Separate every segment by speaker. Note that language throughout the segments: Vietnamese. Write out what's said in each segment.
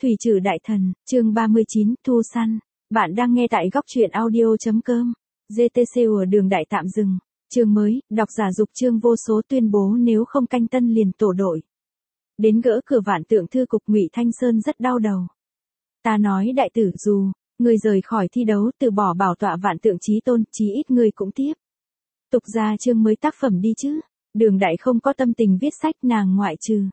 Speaker 1: Thủy Trử Đại Thần, chương 39, Thu Săn. Bạn đang nghe tại góc truyện audio.com. GTCU đường đại tạm dừng. Chương mới, độc giả dục chương vô số tuyên bố nếu không canh tân liền tổ đội. Đến gỡ cửa Vạn Tượng thư cục, Ngụy Thanh Sơn rất đau đầu. Ta nói đại tử, dù người rời khỏi thi đấu, từ bỏ bảo tọa Vạn Tượng chí tôn, chí ít người cũng tiếp tục ra chương mới tác phẩm đi chứ. Đường đại không có tâm tình viết sách, nàng ngoại trừ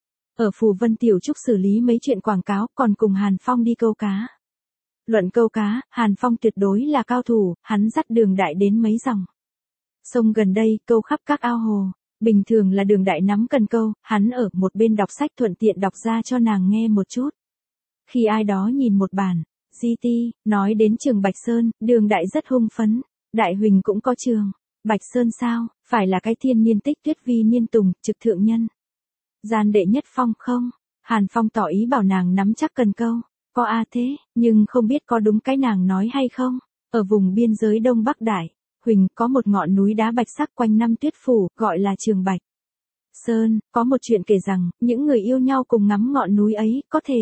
Speaker 1: ở Phù Vân Tiểu Trúc xử lý mấy chuyện quảng cáo, còn cùng Hàn Phong đi câu cá. Luận câu cá, Hàn Phong tuyệt đối là cao thủ, hắn dắt đường đại đến mấy dòng sông gần đây, câu khắp các ao hồ. Bình thường là đường đại nắm cần câu, hắn ở một bên đọc sách thuận tiện đọc ra cho nàng nghe một chút. Khi ai đó nhìn một bản GT, nói đến trường Bạch Sơn, đường đại rất hưng phấn. Đại Huỳnh cũng có trường Bạch Sơn sao, phải là cái thiên niên tích tuyết vi niên tùng, trực thượng nhân gian đệ nhất phong không? Hàn Phong tỏ ý bảo nàng nắm chắc cần câu. Có thế, nhưng không biết có đúng cái nàng nói hay không. Ở vùng biên giới Đông Bắc Đại Huỳnh có một ngọn núi đá bạch sắc quanh năm tuyết phủ, gọi là trường Bạch Sơn. Có một chuyện kể rằng, những người yêu nhau cùng ngắm ngọn núi ấy, có thể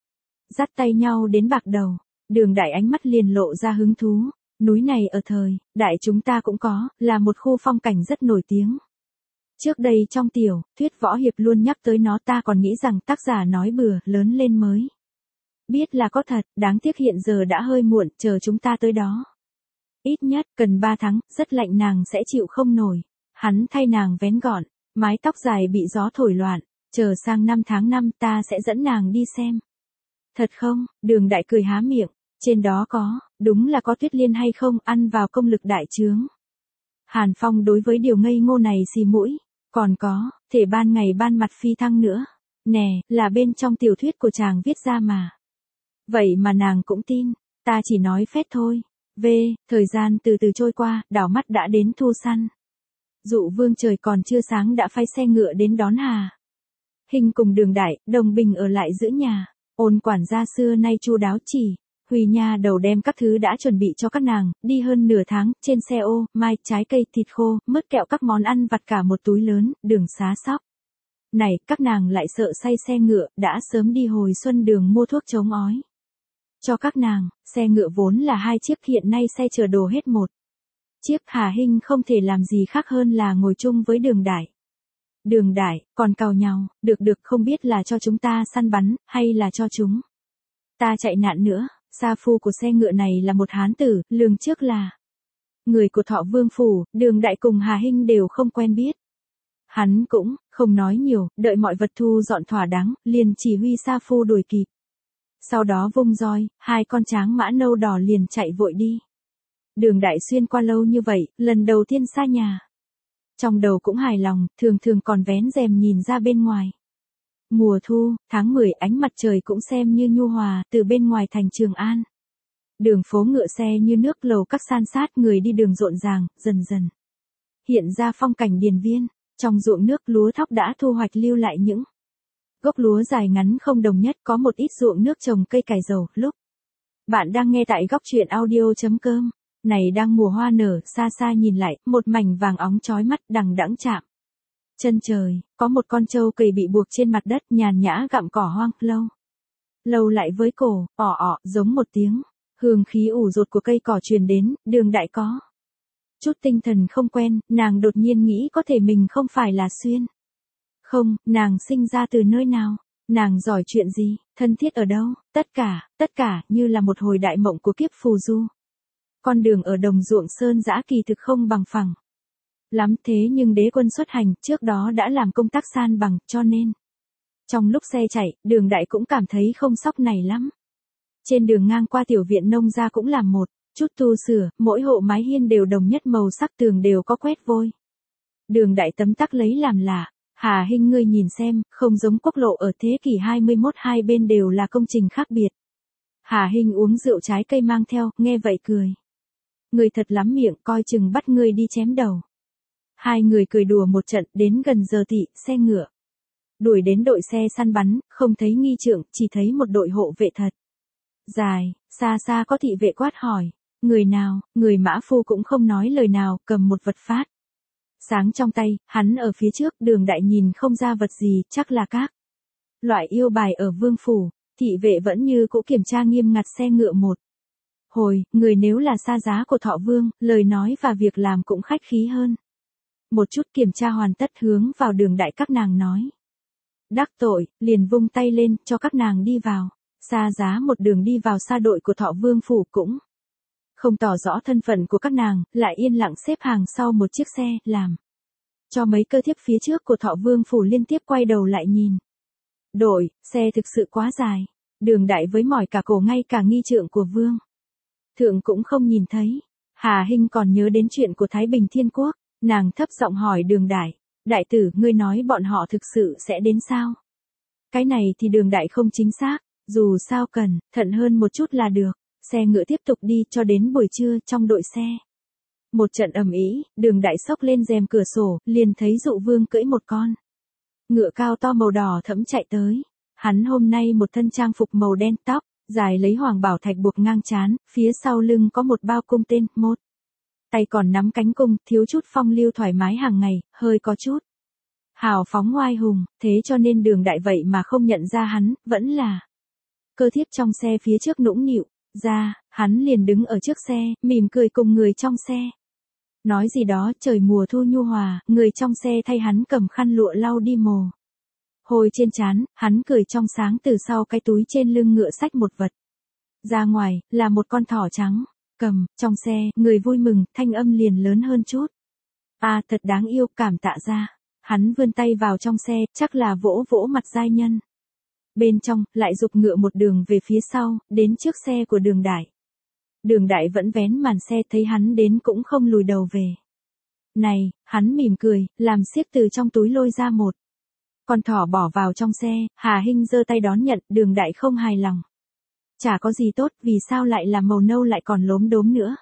Speaker 1: dắt tay nhau đến bạc đầu. Đường đại ánh mắt liền lộ ra hứng thú. Núi này ở thời đại chúng ta cũng có, là một khu phong cảnh rất nổi tiếng. Trước đây trong tiểu thuyết võ hiệp luôn nhắc tới nó, ta còn nghĩ rằng tác giả nói bừa, lớn lên mới biết là có thật, đáng tiếc hiện giờ đã hơi muộn, chờ chúng ta tới đó. Ít nhất, cần 3 tháng, rất lạnh, nàng sẽ chịu không nổi. Hắn thay nàng vén gọn, mái tóc dài bị gió thổi loạn, chờ sang tháng 5 ta sẽ dẫn nàng đi xem. Thật không? Đường đại cười há miệng, trên đó có, đúng là có Tuyết Liên hay không, ăn vào công lực đại trướng. Hàn Phong đối với điều ngây ngô này xì mũi, còn có, thể ban ngày ban mặt phi thăng nữa. Nè, là bên trong tiểu thuyết của chàng viết ra mà. Vậy mà nàng cũng tin, ta chỉ nói phét thôi. Thời gian từ từ trôi qua, đảo mắt đã đến Thu Săn. Dụ Vương trời còn chưa sáng đã phái xe ngựa đến đón Hà Hinh cùng đường đại, Đồng Bình ở lại giữ nhà. Ôn quản gia xưa nay chu đáo, chỉ Huy nha đầu đem các thứ đã chuẩn bị cho các nàng, đi hơn nửa tháng, trên xe ô mai, trái cây, thịt khô, mứt kẹo, các món ăn vặt cả một túi lớn, đường xá sóc. Này, các nàng lại sợ say xe ngựa, đã sớm đi hồi xuân đường mua thuốc chống ói cho các nàng. Xe ngựa vốn là 2 chiếc, hiện nay xe chở đồ hết 1 chiếc. Hà Hinh không thể làm gì khác hơn là ngồi chung với đường đại. Đường đại, còn càu nhau, được không biết là cho chúng ta săn bắn, hay là cho chúng ta chạy nạn nữa. Sa phu của xe ngựa này là một hán tử, lường trước là người của Thọ Vương phủ. Đường đại cùng Hà Hinh đều không quen biết. Hắn cũng không nói nhiều, đợi mọi vật thu dọn thỏa đáng, liền chỉ huy sa phu đuổi kịp. Sau đó vung roi, 2 con tráng mã nâu đỏ liền chạy vội đi. Đường đại xuyên qua lâu như vậy, lần đầu tiên xa nhà. Trong đầu cũng hài lòng, thường còn vén rèm nhìn ra bên ngoài. Mùa thu, tháng 10, ánh mặt trời cũng xem như nhu hòa, từ bên ngoài thành Trường An. Đường phố ngựa xe như nước, lầu các san sát, người đi đường rộn ràng, dần dần hiện ra phong cảnh điền viên. Trong ruộng nước, lúa thóc đã thu hoạch, lưu lại những gốc lúa dài ngắn không đồng nhất. Có một ít ruộng nước trồng cây cải dầu. Lúc bạn đang nghe tại góc truyện audio.com, này đang mùa hoa nở, xa xa nhìn lại, một mảnh vàng óng chói mắt, đằng đẵng chạm chân trời. Có một con trâu cầy bị buộc trên mặt đất, nhàn nhã gặm cỏ hoang, lâu lại với cổ, giống một tiếng hương khí ủ rột của cây cỏ truyền đến. Đường đại có chút tinh thần không quen, nàng đột nhiên nghĩ có thể mình không phải là xuyên không. Nàng sinh ra từ nơi nào? Nàng giỏi chuyện gì? Thân thiết ở đâu? Tất cả như là một hồi đại mộng của kiếp phù du. Con đường ở đồng ruộng sơn dã kỳ thực không bằng phẳng lắm, thế nhưng đế quân xuất hành trước đó đã làm công tác san bằng, cho nên trong lúc xe chạy, đường đại cũng cảm thấy không sóc này lắm. Trên đường ngang qua tiểu viện nông gia cũng làm một chút tu sửa, mỗi hộ mái hiên đều đồng nhất màu sắc, tường đều có quét vôi. Đường đại tấm tắc lấy làm lạ. Hà Hinh, ngươi nhìn xem, không giống quốc lộ ở thế kỷ 21, hai bên đều là công trình khác biệt. Hà Hinh uống rượu trái cây mang theo, nghe vậy cười. Ngươi thật lắm miệng, coi chừng bắt ngươi đi chém đầu. Hai người cười đùa một trận, đến gần giờ tỵ, xe ngựa đuổi đến đội xe săn bắn, không thấy nghi trượng, chỉ thấy một đội hộ vệ thật dài. Xa có thị vệ quát hỏi, người nào? Người mã phu cũng không nói lời nào, cầm một vật phát sáng trong tay, hắn ở phía trước. Đường đại nhìn không ra vật gì, chắc là các loại yêu bài ở vương phủ. thị vệ vẫn như cũ kiểm tra nghiêm ngặt xe ngựa một hồi, người nếu là xa giá của Thọ Vương, lời nói và việc làm cũng khách khí hơn. Một chút kiểm tra hoàn tất hướng vào Đường Đại các nàng nói. Đắc tội, liền vung tay lên cho các nàng đi vào. Xa giá một đường đi vào xa đội của Thọ Vương phủ cũng không tỏ rõ thân phận của các nàng, lại yên lặng xếp hàng sau một chiếc xe, làm cho mấy cơ thiếp phía trước của Thọ Vương phủ liên tiếp quay đầu lại nhìn. Đội, xe thực sự quá dài. Đường Đại với mỏi cả cổ, ngay cả nghi trượng của Vương thượng cũng không nhìn thấy. Hà Hinh còn nhớ đến chuyện của Thái Bình Thiên Quốc, nàng thấp giọng hỏi Đường Đại, đại tử, ngươi nói bọn họ thực sự sẽ đến sao? Cái này thì Đường Đại không chính xác, dù sao cẩn thận hơn một chút là được. Xe ngựa tiếp tục đi cho đến buổi trưa. Trong đội xe một trận ầm ĩ, Đường Đại xốc lên rèm cửa sổ, liền thấy Dụ Vương cưỡi một con ngựa cao to màu đỏ thẫm chạy tới. Hắn hôm nay một thân trang phục màu đen, tóc dài lấy hoàng bảo thạch buộc ngang trán, phía sau lưng có một bao cung tên, một tay còn nắm cánh cung, thiếu chút phong lưu thoải mái hàng ngày, hơi có chút hào phóng oai hùng, thế cho nên Đường Đại vậy mà không nhận ra hắn, vẫn là cơ thiếp trong xe phía trước nũng nịu ra. Hắn liền đứng ở trước xe, mỉm cười cùng người trong xe nói gì đó. Trời mùa thu nhu hòa, người trong xe thay hắn cầm khăn lụa lau đi mồ hôi trên trán. Hắn cười trong sáng, từ sau cái túi trên lưng ngựa xách một vật ra ngoài, là một con thỏ trắng. Cầm trong xe, người vui mừng, thanh âm liền lớn hơn chút. À, thật đáng yêu, cảm tạ ra. Hắn vươn tay vào trong xe, chắc là vỗ vỗ mặt giai nhân bên trong, lại giục ngựa một đường về phía sau, đến trước xe của Đường Đại. Đường Đại vẫn vén màn xe, thấy hắn đến cũng không lùi đầu về. Này, hắn mỉm cười, làm xiếc từ trong túi lôi ra một con thỏ bỏ vào trong xe. Hà Hinh giơ tay đón nhận. Đường Đại không hài lòng. Chả có gì tốt, vì sao lại là màu nâu lại còn lốm đốm nữa?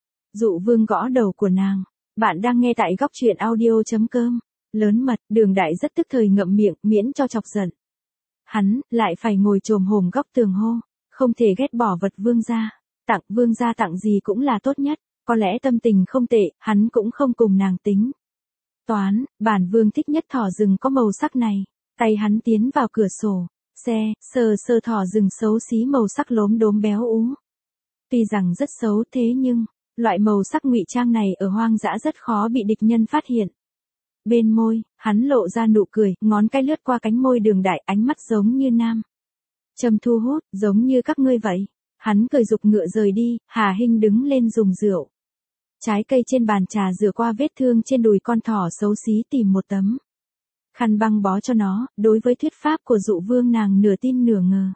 Speaker 1: Dụ Vương gõ đầu của nàng. Bạn đang nghe tại góc truyện audio.com. Lớn mật. Đường Đại rất tức thời ngậm miệng, miễn cho chọc giận hắn, lại phải ngồi chồm hổm góc tường hô, không thể ghét bỏ vật vương gia. Tặng vương gia tặng gì cũng là tốt nhất. Có lẽ tâm tình không tệ, hắn cũng không cùng nàng tính toán. Bản vương thích nhất thỏ rừng có màu sắc này. Tay hắn tiến vào cửa sổ xe, sờ sờ thỏ rừng xấu xí màu sắc lốm đốm béo ú. Tuy rằng rất xấu, thế nhưng loại màu sắc ngụy trang này ở hoang dã rất khó bị địch nhân phát hiện. Bên môi, hắn lộ ra nụ cười, ngón cái lướt qua cánh môi Đường Đại, ánh mắt giống như nam châm thu hút, giống như các ngươi vậy. Hắn cười giục ngựa rời đi. Hà Hinh đứng lên dùng rượu trái cây trên bàn trà rửa qua vết thương trên đùi con thỏ xấu xí, tìm một tấm khăn băng bó cho nó. Đối với thuyết pháp của Dụ Vương, nàng nửa tin nửa ngờ.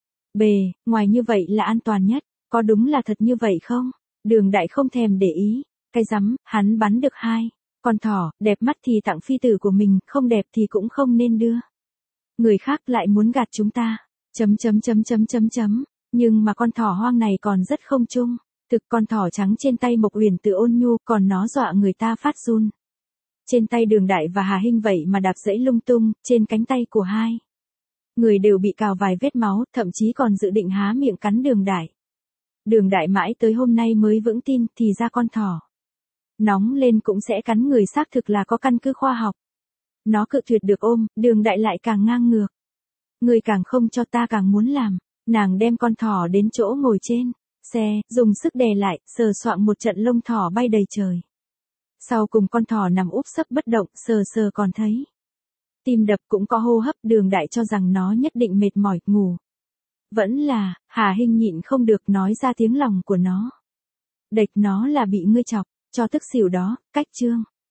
Speaker 1: Bề ngoài như vậy là an toàn nhất, có đúng là thật như vậy không? Đường Đại không thèm để ý. Cái rắm, hắn bắn được 2 con thỏ, đẹp mắt thì tặng phi tử của mình, không đẹp thì cũng không nên đưa. Người khác lại muốn gạt chúng ta. Nhưng mà con thỏ hoang này còn rất không chung. Thực, con thỏ trắng trên tay Mộc Uyển Từ ôn nhu, còn nó dọa người ta phát run. Trên tay Đường Đại và Hà Hinh vậy mà đạp dẫy lung tung. Trên cánh tay của hai người đều bị cào vài vết máu, thậm chí còn dự định há miệng cắn Đường Đại. Đường Đại mãi tới hôm nay mới vững tin, thì ra con thỏ nóng lên cũng sẽ cắn người, xác thực là có căn cứ khoa học. Nó cự tuyệt được ôm, Đường Đại lại càng ngang ngược. Người càng không cho ta càng muốn làm. Nàng đem con thỏ đến chỗ ngồi trên xe, dùng sức đè lại, sờ soạng một trận lông thỏ bay đầy trời. Sau cùng con thỏ nằm úp sấp bất động, sờ sờ còn thấy tim đập cũng có hô hấp. Đường Đại cho rằng nó nhất định mệt mỏi, ngủ. Vẫn là, Hà Hinh nhịn không được nói ra tiếng lòng của nó. Đệch nó là bị ngươi chọc cho tức xỉu đó. Cách chương